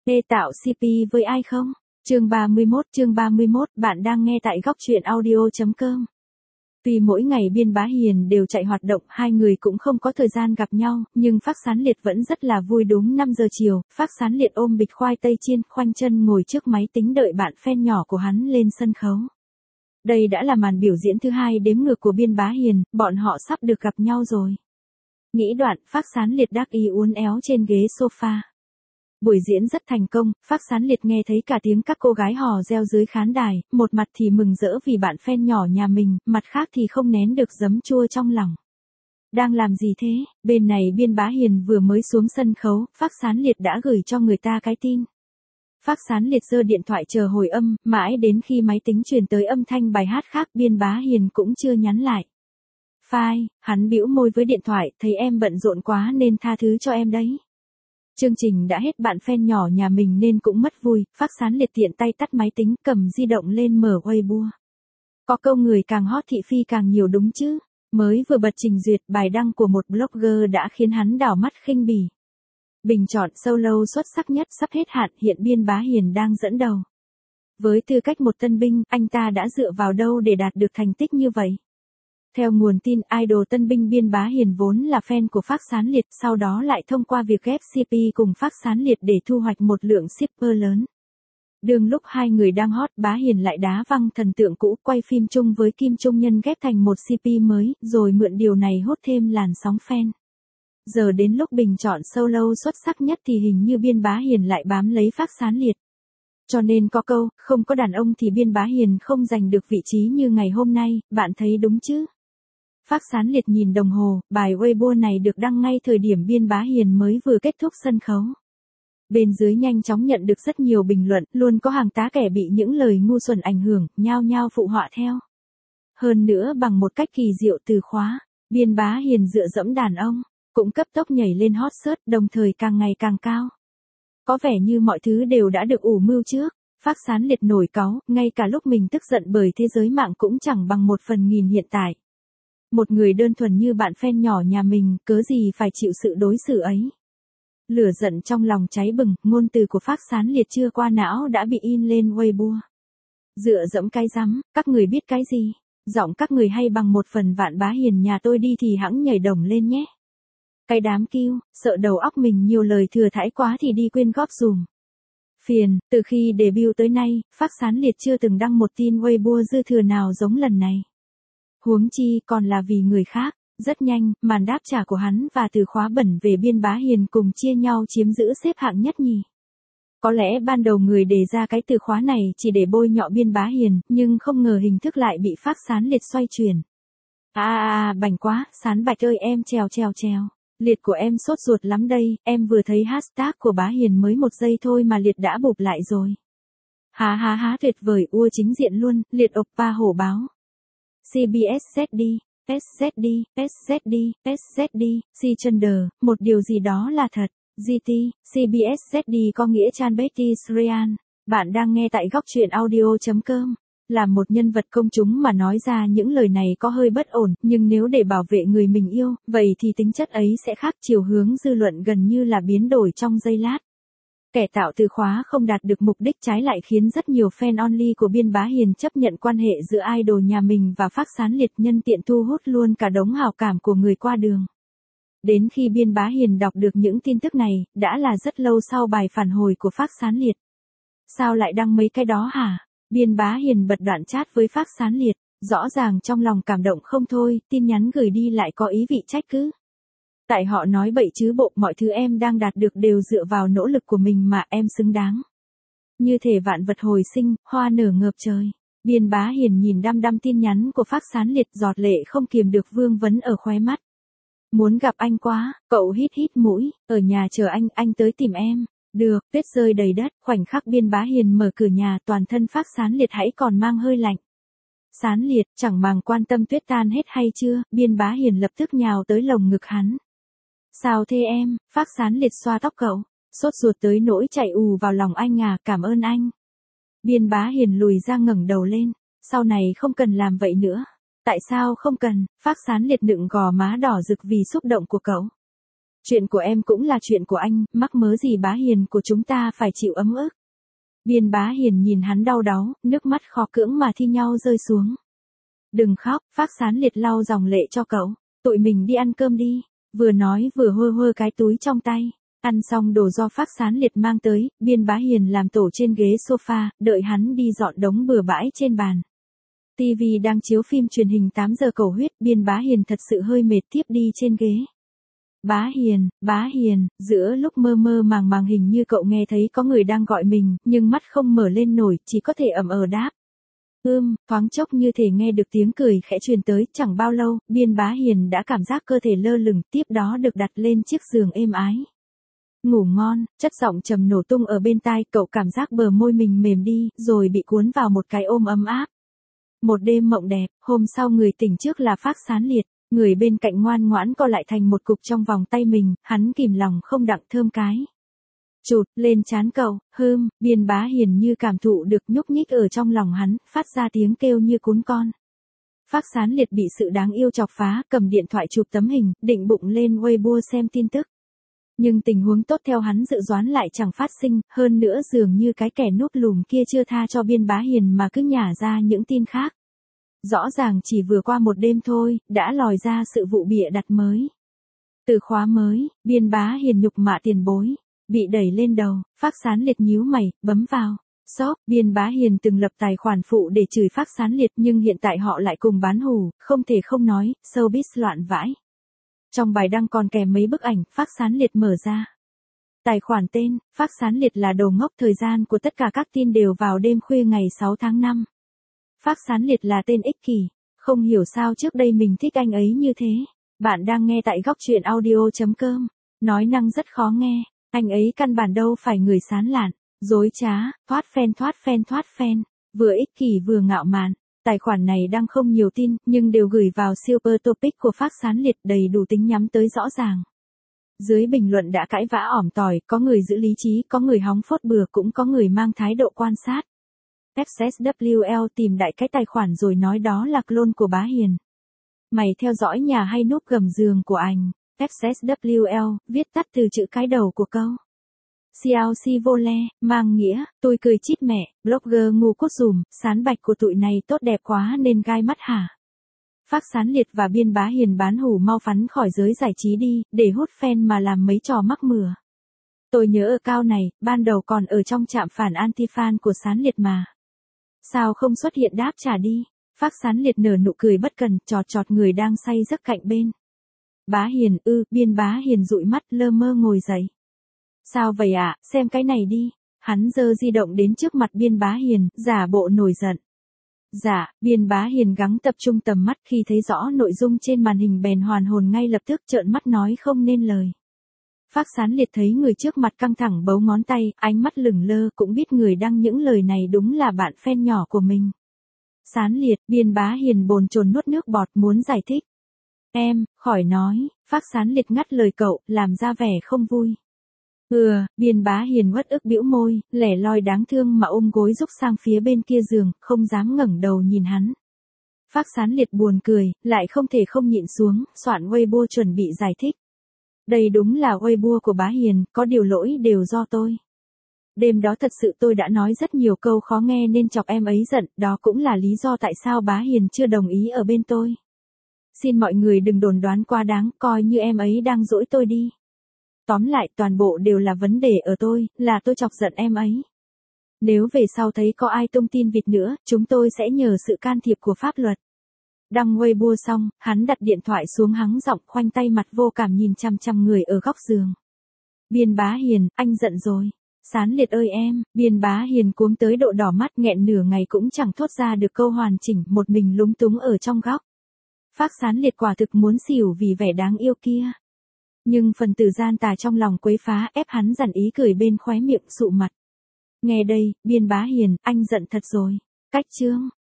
Ê tạo CP với ai không? Chương 31, bạn đang nghe tại góc truyện audio.com. Tuy mỗi ngày Biên Bá Hiền đều chạy hoạt động, hai người cũng không có thời gian gặp nhau, nhưng Phác Sán Liệt vẫn rất là vui. Đúng 5 giờ chiều, Phác Sán Liệt ôm bịch khoai tây chiên, khoanh chân ngồi trước máy tính đợi bạn fan nhỏ của hắn lên sân khấu. Đây đã là màn biểu diễn thứ hai đếm ngược của Biên Bá Hiền, bọn họ sắp được gặp nhau rồi. Nghĩ đoạn, Phác Sán Liệt đắc ý uốn éo trên ghế sofa. Buổi diễn rất thành công, Phác Sán Liệt nghe thấy cả tiếng các cô gái hò reo dưới khán đài, một mặt thì mừng rỡ vì bạn fan nhỏ nhà mình, mặt khác thì không nén được giấm chua trong lòng. Đang làm gì thế? Bên này Biên Bá Hiền vừa mới xuống sân khấu, Phác Sán Liệt đã gửi cho người ta cái tin. Phác Sán Liệt giơ điện thoại chờ hồi âm, mãi đến khi máy tính truyền tới âm thanh bài hát khác Biên Bá Hiền cũng chưa nhắn lại. Phai, hắn bĩu môi với điện thoại, thấy em bận rộn quá nên tha thứ cho em đấy. Chương trình đã hết, bạn fan nhỏ nhà mình nên cũng mất vui, Phác Sán Liệt tiện tay tắt máy tính, cầm di động lên mở Weibo. Có câu người càng hot thị phi càng nhiều đúng chứ, mới vừa bật trình duyệt, bài đăng của một blogger đã khiến hắn đảo mắt khinh bỉ. Bình chọn solo xuất sắc nhất sắp hết hạn, hiện Biên Bá Hiền đang dẫn đầu. Với tư cách một tân binh, anh ta đã dựa vào đâu để đạt được thành tích như vậy? Theo nguồn tin, idol tân binh Biên Bá Hiền vốn là fan của Phác Sán Liệt, sau đó lại thông qua việc ghép CP cùng Phác Sán Liệt để thu hoạch một lượng shipper lớn. Đương lúc hai người đang hot, Bá Hiền lại đá văng thần tượng cũ, quay phim chung với Kim Trung Nhân ghép thành một CP mới, rồi mượn điều này hốt thêm làn sóng fan. Giờ đến lúc bình chọn solo xuất sắc nhất thì hình như Biên Bá Hiền lại bám lấy Phác Sán Liệt. Cho nên có câu, không có đàn ông thì Biên Bá Hiền không giành được vị trí như ngày hôm nay, bạn thấy đúng chứ? Phác Sán Liệt nhìn đồng hồ, bài Weibo này được đăng ngay thời điểm Biên Bá Hiền mới vừa kết thúc sân khấu. Bên dưới nhanh chóng nhận được rất nhiều bình luận, luôn có hàng tá kẻ bị những lời ngu xuẩn ảnh hưởng, nhao nhao phụ họa theo. Hơn nữa bằng một cách kỳ diệu từ khóa, Biên Bá Hiền dựa dẫm đàn ông, cũng cấp tốc nhảy lên hot search, đồng thời càng ngày càng cao. Có vẻ như mọi thứ đều đã được ủ mưu trước. Phác Sán Liệt nổi cáu, ngay cả lúc mình tức giận bởi thế giới mạng cũng chẳng bằng 1/1000 hiện tại. Một người đơn thuần như bạn fan nhỏ nhà mình, cớ gì phải chịu sự đối xử ấy. Lửa giận trong lòng cháy bừng, ngôn từ của Phác Sán Liệt chưa qua não đã bị in lên Weibo. Dựa dẫm cái rắm, các người biết cái gì? Giọng các người hay bằng 1/1000 Bá Hiền nhà tôi đi thì hẵng nhảy đồng lên nhé. Cái đám kiêu, sợ đầu óc mình nhiều lời thừa thãi quá thì đi quyên góp dùm. Phiền, từ khi debut tới nay, Phác Sán Liệt chưa từng đăng một tin Weibo dư thừa nào giống lần này. Huống chi còn là vì người khác. Rất nhanh, màn đáp trả của hắn và từ khóa bẩn về Biên Bá Hiền cùng chia nhau chiếm giữ xếp hạng nhất nhì. Có lẽ ban đầu người đề ra cái từ khóa này chỉ để bôi nhọ Biên Bá Hiền, nhưng không ngờ hình thức lại bị Phác Sán Liệt xoay chuyển. Bảnh quá, Sán Bạch ơi em trèo. Liệt của em sốt ruột lắm đây, em vừa thấy hashtag của Bá Hiền mới 1 giây thôi mà Liệt đã bụp lại rồi. Tuyệt vời, ua chính diện luôn, Liệt oppa hổ báo. CBS SZD, C-Chunder, một điều gì đó là thật. GT, CBS ZD có nghĩa Chan Betty Srian. Bạn đang nghe tại góc truyện audio.com. Là một nhân vật công chúng mà nói ra những lời này có hơi bất ổn, nhưng nếu để bảo vệ người mình yêu, vậy thì tính chất ấy sẽ khác, chiều hướng dư luận gần như là biến đổi trong giây lát. Kẻ tạo từ khóa không đạt được mục đích, trái lại khiến rất nhiều fan only của Biên Bá Hiền chấp nhận quan hệ giữa idol nhà mình và Phác Sán Liệt, nhân tiện thu hút luôn cả đống hào cảm của người qua đường. Đến khi Biên Bá Hiền đọc được những tin tức này, đã là rất lâu sau bài phản hồi của Phác Sán Liệt. Sao lại đăng mấy cái đó hả? Biên Bá Hiền bật đoạn chat với Phác Sán Liệt, rõ ràng trong lòng cảm động không thôi, tin nhắn gửi đi lại có ý vị trách cứ. Tại họ nói bậy chứ bộ, mọi thứ em đang đạt được đều dựa vào nỗ lực của mình mà, em xứng đáng. Như thể vạn vật hồi sinh, hoa nở ngập trời. Biên Bá Hiền nhìn đăm tin nhắn của Phác Sán Liệt, giọt lệ không kiềm được vương vấn ở khóe mắt. Muốn gặp anh quá, cậu hít mũi, ở nhà chờ anh tới tìm em. Được, tuyết rơi đầy đất, khoảnh khắc Biên Bá Hiền mở cửa nhà, toàn thân Phác Sán Liệt hãy còn mang hơi lạnh. Sán Liệt, chẳng màng quan tâm tuyết tan hết hay chưa, Biên Bá Hiền lập tức nhào tới lồng ngực hắn. Sao thế em? Phác Sán Liệt xoa tóc cậu, sốt ruột tới nỗi chạy ù vào lòng anh à, cảm ơn anh. Biên Bá Hiền lùi ra ngẩng đầu lên, sau này không cần làm vậy nữa. Tại sao không cần? Phác Sán Liệt nựng gò má đỏ rực vì xúc động của cậu. Chuyện của em cũng là chuyện của anh, mắc mớ gì Bá Hiền của chúng ta phải chịu ấm ức. Biên Bá Hiền nhìn hắn đau đáu, nước mắt khó cưỡng mà thi nhau rơi xuống. Đừng khóc, Phác Sán Liệt lau dòng lệ cho cậu, tụi mình đi ăn cơm đi, vừa nói vừa hơ hơ cái túi trong tay. Ăn xong đồ do Phác Sán Liệt mang tới, Biên Bá Hiền làm tổ trên ghế sofa, đợi hắn đi dọn đống bừa bãi trên bàn. TV đang chiếu phim truyền hình 8 giờ cầu huyết, Biên Bá Hiền thật sự hơi mệt tiếp đi trên ghế. Bá Hiền, giữa lúc mơ mơ màng màng hình như cậu nghe thấy có người đang gọi mình, nhưng mắt không mở lên nổi, chỉ có thể ậm đáp. Thoáng chốc như thể nghe được tiếng cười khẽ truyền tới, chẳng bao lâu, Biên Bá Hiền đã cảm giác cơ thể lơ lửng, tiếp đó được đặt lên chiếc giường êm ái. Ngủ ngon, chất giọng trầm nổ tung ở bên tai, cậu cảm giác bờ môi mình mềm đi, rồi bị cuốn vào một cái ôm ấm áp. Một đêm mộng đẹp, hôm sau người tỉnh trước là Phác Sán Liệt, người bên cạnh ngoan ngoãn co lại thành một cục trong vòng tay mình, hắn kìm lòng không đặng thơm cái. Chụt lên trán cậu, Biên Bá Hiền như cảm thụ được nhúc nhích ở trong lòng hắn, phát ra tiếng kêu như cún con. Phác Sán Liệt bị sự đáng yêu chọc phá, cầm điện thoại chụp tấm hình, định bụng lên Weibo xem tin tức. Nhưng tình huống tốt theo hắn dự đoán lại chẳng phát sinh, hơn nữa dường như cái kẻ núp lùm kia chưa tha cho Biên Bá Hiền mà cứ nhả ra những tin khác. Rõ ràng chỉ vừa qua một đêm thôi, đã lòi ra sự vụ bịa đặt mới. Từ khóa mới, Biên Bá Hiền nhục mạ tiền bối, bị đẩy lên đầu, Phác Sán Liệt nhíu mày, bấm vào. Shop, Biên Bá Hiền từng lập tài khoản phụ để chửi Phác Sán Liệt nhưng hiện tại họ lại cùng bán hủ, không thể không nói, showbiz loạn vãi. Trong bài đăng còn kèm mấy bức ảnh, Phác Sán Liệt mở ra. Tài khoản tên, Phác Sán Liệt là đồ ngốc, thời gian của tất cả các tin đều vào đêm khuya ngày 6 tháng 5. Phác Sán Liệt là tên ích kỷ, không hiểu sao trước đây mình thích anh ấy như thế. Bạn đang nghe tại góc truyện audio.com, nói năng rất khó nghe, anh ấy căn bản đâu phải người sán lạn, dối trá, thoát phen, vừa ích kỷ vừa ngạo mạn. Tài khoản này đang không nhiều tin, nhưng đều gửi vào Super Topic của Phác Sán Liệt, đầy đủ tính nhắm tới rõ ràng. Dưới bình luận đã cãi vã ỏm tỏi, có người giữ lý trí, có người hóng phốt bừa, cũng có người mang thái độ quan sát. FSWL tìm đại cái tài khoản rồi nói đó là clone của Bá Hiền. Mày theo dõi nhà hay núp gầm giường của anh? FSWL, viết tắt từ chữ cái đầu của câu. CLC vô le, mang nghĩa, tôi cười chít mẹ, blogger ngu cốt dùm, sán bạch của tụi này tốt đẹp quá nên gai mắt hả? Phác Sán Liệt và Biên Bá Hiền bán hủ mau phắn khỏi giới giải trí đi, để hút fan mà làm mấy trò mắc mửa. Tôi nhớ ở cao này, ban đầu còn ở trong trạm phản anti-fan của Sán Liệt mà. Sao không xuất hiện đáp trả đi? Phác Sán Liệt nở nụ cười bất cần, chọt người đang say giấc cạnh bên. Bá Hiền, Biên Bá Hiền dụi mắt lơ mơ ngồi dậy. Sao vậy ạ, xem cái này đi. Hắn giơ di động đến trước mặt Biên Bá Hiền, giả bộ nổi giận. Dạ, Biên Bá Hiền gắng tập trung tầm mắt, khi thấy rõ nội dung trên màn hình bèn hoàn hồn ngay lập tức, trợn mắt nói không nên lời. Phác Sán Liệt thấy người trước mặt căng thẳng bấu ngón tay, ánh mắt lửng lơ, cũng biết người đăng những lời này đúng là bạn fan nhỏ của mình. Sán Liệt, Biên Bá Hiền bồn chồn nuốt nước bọt muốn giải thích. Em, khỏi nói, Phác Sán Liệt ngắt lời cậu, làm ra vẻ không vui. Biên Bá Hiền uất ức bĩu môi, lẻ loi đáng thương mà ôm gối rúc sang phía bên kia giường, không dám ngẩng đầu nhìn hắn. Phác Sán Liệt buồn cười, lại không thể không nhịn xuống, soạn Weibo chuẩn bị giải thích. Đây đúng là Weibo của Bá Hiền, có điều lỗi đều do tôi. Đêm đó thật sự tôi đã nói rất nhiều câu khó nghe nên chọc em ấy giận, đó cũng là lý do tại sao Bá Hiền chưa đồng ý ở bên tôi. Xin mọi người đừng đồn đoán quá đáng, coi như em ấy đang dỗi tôi đi. Tóm lại, toàn bộ đều là vấn đề ở tôi, là tôi chọc giận em ấy. Nếu về sau thấy có ai tung tin vịt nữa, chúng tôi sẽ nhờ sự can thiệp của pháp luật. Đăng Weibo xong, hắn đặt điện thoại xuống, hắng giọng, khoanh tay mặt vô cảm nhìn chằm chằm người ở góc giường. Biên Bá Hiền, anh giận rồi. Sán Liệt ơi em, Biên Bá Hiền cuống tới độ đỏ mắt, nghẹn nửa ngày cũng chẳng thốt ra được câu hoàn chỉnh, một mình lúng túng ở trong góc. Phác Sán Liệt quả thực muốn xỉu vì vẻ đáng yêu kia. Nhưng phần tử gian tà trong lòng quấy phá, ép hắn dằn ý cười bên khóe miệng, sụ mặt. Nghe đây, Biên Bá Hiền, anh giận thật rồi. Cách chương.